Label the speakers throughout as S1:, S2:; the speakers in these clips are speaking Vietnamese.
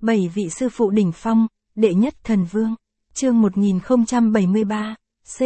S1: 7 vị sư phụ đỉnh phong, đệ nhất thần vương. Chương 1073,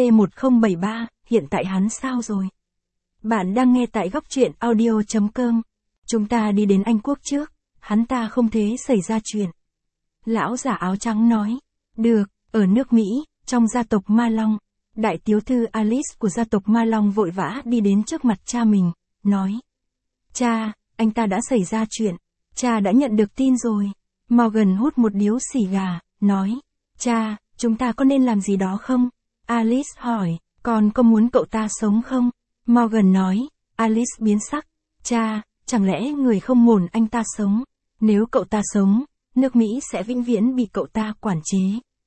S1: C1073, hiện tại hắn sao rồi? Bạn đang nghe tại góc truyện audio.com. Chúng ta đi đến Anh Quốc trước, hắn ta không thế xảy ra chuyện. Lão giả áo trắng nói, được, ở nước Mỹ, trong gia tộc Ma Long, đại tiểu thư Alice của gia tộc Ma Long vội vã đi đến trước mặt cha mình, nói. Cha, anh ta đã xảy ra chuyện, cha đã nhận được tin rồi. Morgan hút một điếu xì gà, nói, cha, chúng ta có nên làm gì đó không? Alice hỏi, con có muốn cậu ta sống không? Morgan nói, Alice biến sắc, cha, chẳng lẽ người không muốn anh ta sống? Nếu cậu ta sống, nước Mỹ sẽ vĩnh viễn bị cậu ta quản chế.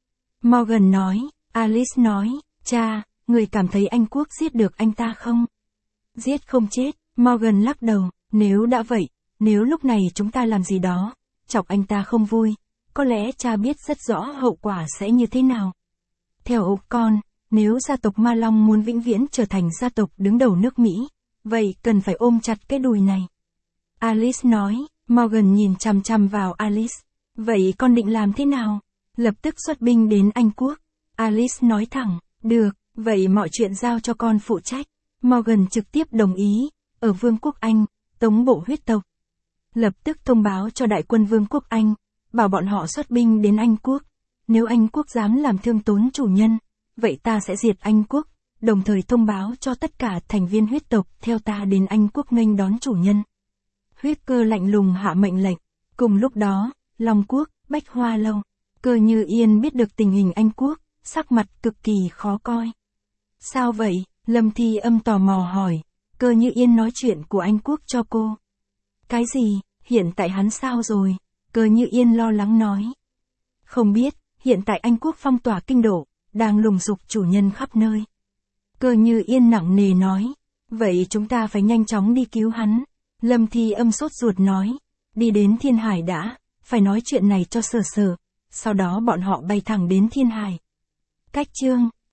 S1: Morgan nói, Alice nói, cha, người cảm thấy Anh Quốc giết được anh ta không? Giết không chết, Morgan lắc đầu, nếu đã vậy, nếu lúc này chúng ta làm gì đó, chọc anh ta không vui, có lẽ cha biết rất rõ hậu quả sẽ như thế nào. Theo con, nếu gia tộc Ma Long muốn vĩnh viễn trở thành gia tộc đứng đầu nước Mỹ, vậy cần phải ôm chặt cái đùi này. Alice nói, Morgan nhìn chằm chằm vào Alice, vậy con định làm thế nào? Lập tức xuất binh đến Anh Quốc. Alice nói thẳng, được, vậy mọi chuyện giao cho con phụ trách. Morgan trực tiếp đồng ý, ở Vương quốc Anh, tống bộ huyết tộc. Lập tức thông báo cho đại quân Vương quốc Anh, bảo bọn họ xuất binh đến Anh Quốc. Nếu Anh Quốc dám làm thương tổn chủ nhân, vậy ta sẽ diệt Anh Quốc, đồng thời thông báo cho tất cả thành viên huyết tộc theo ta đến Anh Quốc nghênh đón chủ nhân. Huyết Cơ lạnh lùng hạ mệnh lệnh. Cùng lúc đó, Long Quốc, Bách Hoa Lâu, Cơ Như Yên biết được tình hình Anh Quốc, sắc mặt cực kỳ khó coi. Sao vậy? Lâm Thi Âm tò mò hỏi. Cơ Như Yên nói chuyện của Anh Quốc cho cô. Cái gì? Hiện tại hắn sao rồi? Cơ Như Yên lo lắng nói. Không biết, hiện tại Anh Quốc phong tỏa kinh đô, đang lùng sục chủ nhân khắp nơi. Cơ Như Yên nặng nề nói. Vậy chúng ta phải nhanh chóng đi cứu hắn. Lâm Thi Âm sốt ruột nói. Đi đến Thiên Hải đã, phải nói chuyện này cho Sở Sở. Sau đó bọn họ bay thẳng đến Thiên Hải. Cách chương